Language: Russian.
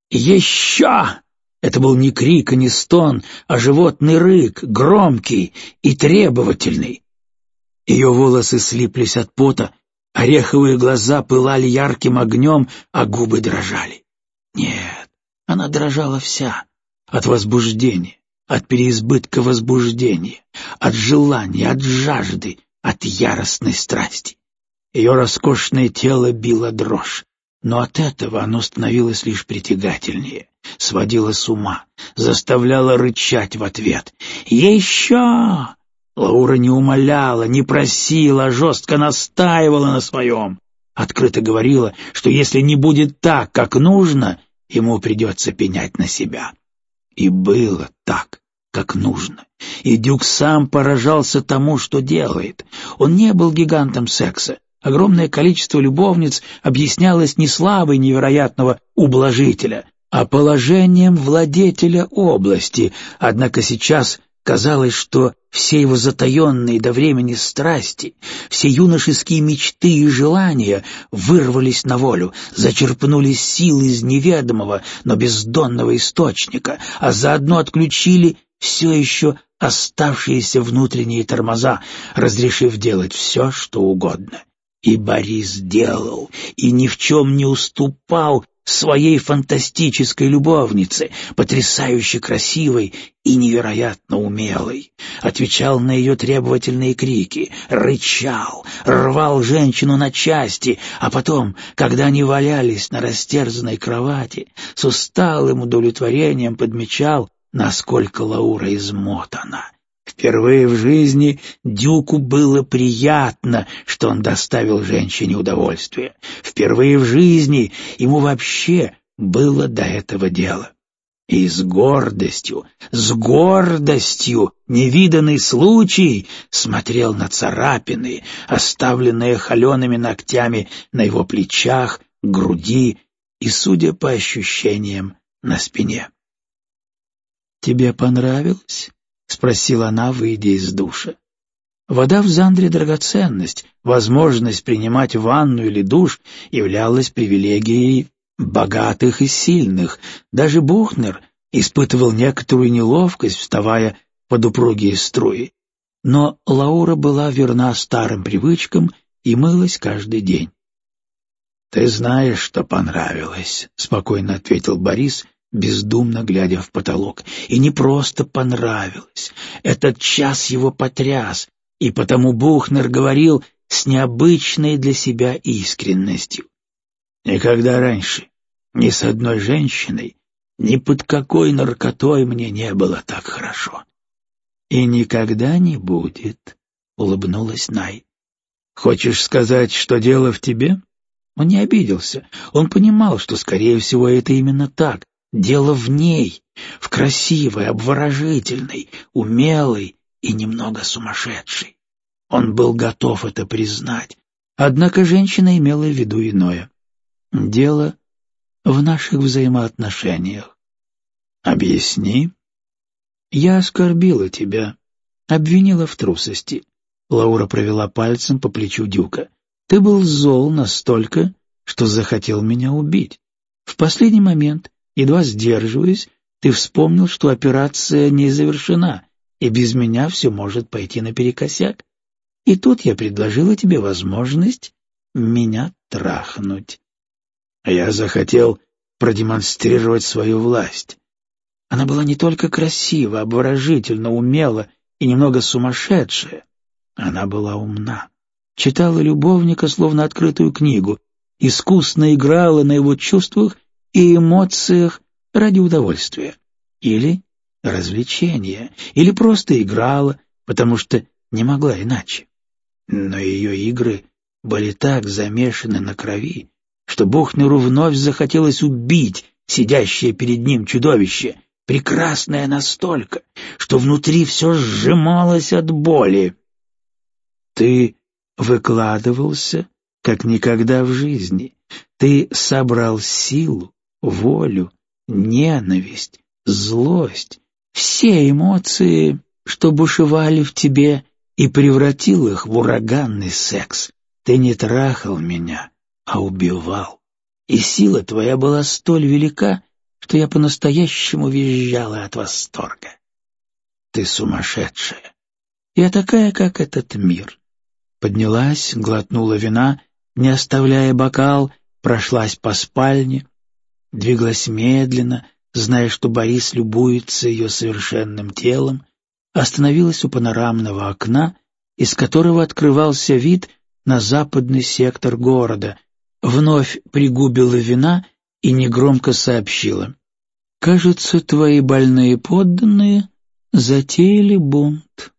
«Еще!» Это был не крик и не стон, а животный рык, громкий и требовательный. Ее волосы слиплись от пота, ореховые глаза пылали ярким огнем, а губы дрожали. Нет, она дрожала вся, от возбуждения, от переизбытка возбуждения, от желания, от жажды, от яростной страсти. Ее роскошное тело било дрожь, но от этого оно становилось лишь притягательнее, сводило с ума, заставляло рычать в ответ. «Еще!» Лаура не умоляла, не просила, а жестко настаивала на своем. Открыто говорила, что если не будет так, как нужно, ему придется пенять на себя. И было так, как нужно. И Дюк сам поражался тому, что делает. Он не был гигантом секса. Огромное количество любовниц объяснялось не славой невероятного ублажителя, а положением владетеля области, однако сейчас казалось, что все его затаенные до времени страсти, все юношеские мечты и желания вырвались на волю, зачерпнули силы из неведомого, но бездонного источника, а заодно отключили все еще оставшиеся внутренние тормоза, разрешив делать все, что угодно. И Борис делал, и ни в чем не уступал своей фантастической любовнице, потрясающе красивой и невероятно умелой. Отвечал на ее требовательные крики, рычал, рвал женщину на части, а потом, когда они валялись на растерзанной кровати, с усталым удовлетворением подмечал, насколько Лаура измотана. Впервые в жизни Дюку было приятно, что он доставил женщине удовольствие. Впервые в жизни ему вообще было до этого дело. И с гордостью, невиданный случай смотрел на царапины, оставленные холеными ногтями на его плечах, груди и, судя по ощущениям, на спине. «Тебе понравилось?» — спросила она, выйдя из душа. Вода в Зандре — драгоценность, возможность принимать ванну или душ являлась привилегией богатых и сильных. Даже Бухнер испытывал некоторую неловкость, вставая под упругие струи. Но Лаура была верна старым привычкам и мылась каждый день. «Ты знаешь, что понравилось», — спокойно ответил Борис, бездумно глядя в потолок. И не просто понравилось. Этот час его потряс, и потому Бухнер говорил с необычной для себя искренностью. Никогда раньше ни с одной женщиной, ни под какой наркотой мне не было так хорошо. И никогда не будет, — улыбнулась Най. Хочешь сказать, что дело в тебе? Он не обиделся. Он понимал, что, скорее всего, это именно так. Дело в ней, в красивой, обворожительной, умелой и немного сумасшедшей. Он был готов это признать, однако женщина имела в виду иное. Дело в наших взаимоотношениях. Объясни. Я оскорбила тебя, обвинила в трусости. Лаура провела пальцем по плечу Дюка. Ты был зол настолько, что захотел меня убить. В последний момент, едва сдерживаясь, ты вспомнил, что операция не завершена, и без меня все может пойти наперекосяк. И тут я предложила тебе возможность меня трахнуть. Я захотел продемонстрировать свою власть. Она была не только красива, обворожительна, умела и немного сумасшедшая. Она была умна, читала любовника словно открытую книгу, искусно играла на его чувствах и эмоциях ради удовольствия, или развлечения, или просто играла, потому что не могла иначе. Но ее игры были так замешаны на крови, что Бухнеру вновь захотелось убить сидящее перед ним чудовище, прекрасное настолько, что внутри все сжималось от боли. Ты выкладывался, как никогда в жизни. Ты собрал силу, волю, ненависть, злость, все эмоции, что бушевали в тебе, и превратил их в ураганный секс. Ты не трахал меня, а убивал. И сила твоя была столь велика, что я по-настоящему визжала от восторга. Ты сумасшедшая. Я такая, как этот мир. Поднялась, глотнула вина, не оставляя бокал, прошлась по спальне, двигалась медленно, зная, что Борис любуется ее совершенным телом, остановилась у панорамного окна, из которого открывался вид на западный сектор города, вновь пригубила вина и негромко сообщила: «Кажется, твои больные подданные затеяли бунт».